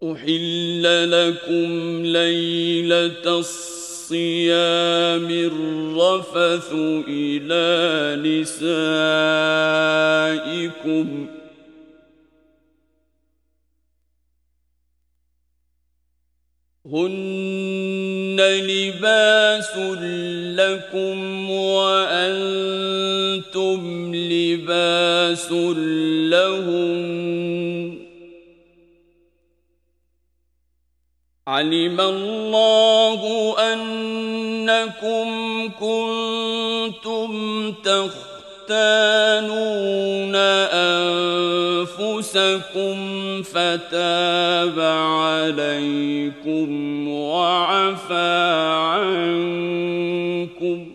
أحل لكم ليلة الصيام الرفث إلى نسائكم هن لباس لكم وأنتم لباس لهم علم الله أنكم كنتم تختانون أنفسكم فتاب عليكم وعفى عنكم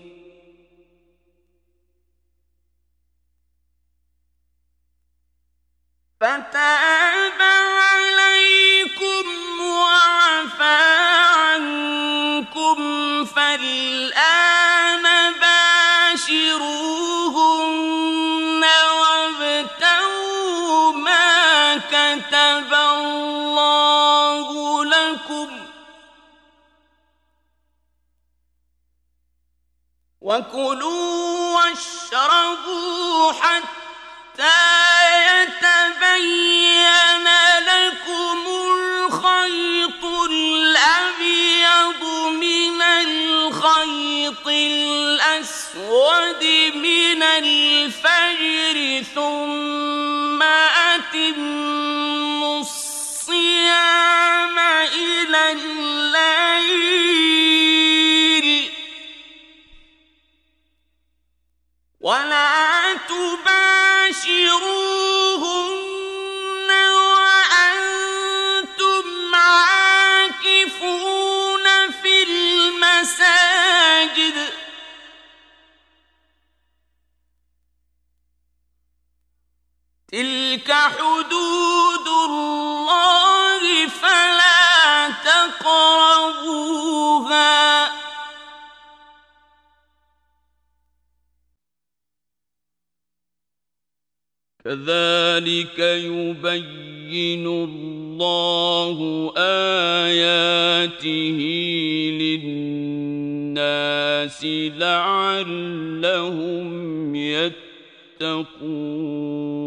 فتاب عليكم وعفى عنكم فالآن باشروهن وابتغوا ما كتب الله لكم وكلوا واشربوا حتى يتبين لكم الخيط الأبيض من الخيط الأسود من الفجر ثم أتموا الصيام إلى الليل ولا تباشروهن وأنتم عاكفون في المساجد تلك حدود الله فلا تقربوها كذلك يبين الله آياته للناس لعلهم يتقون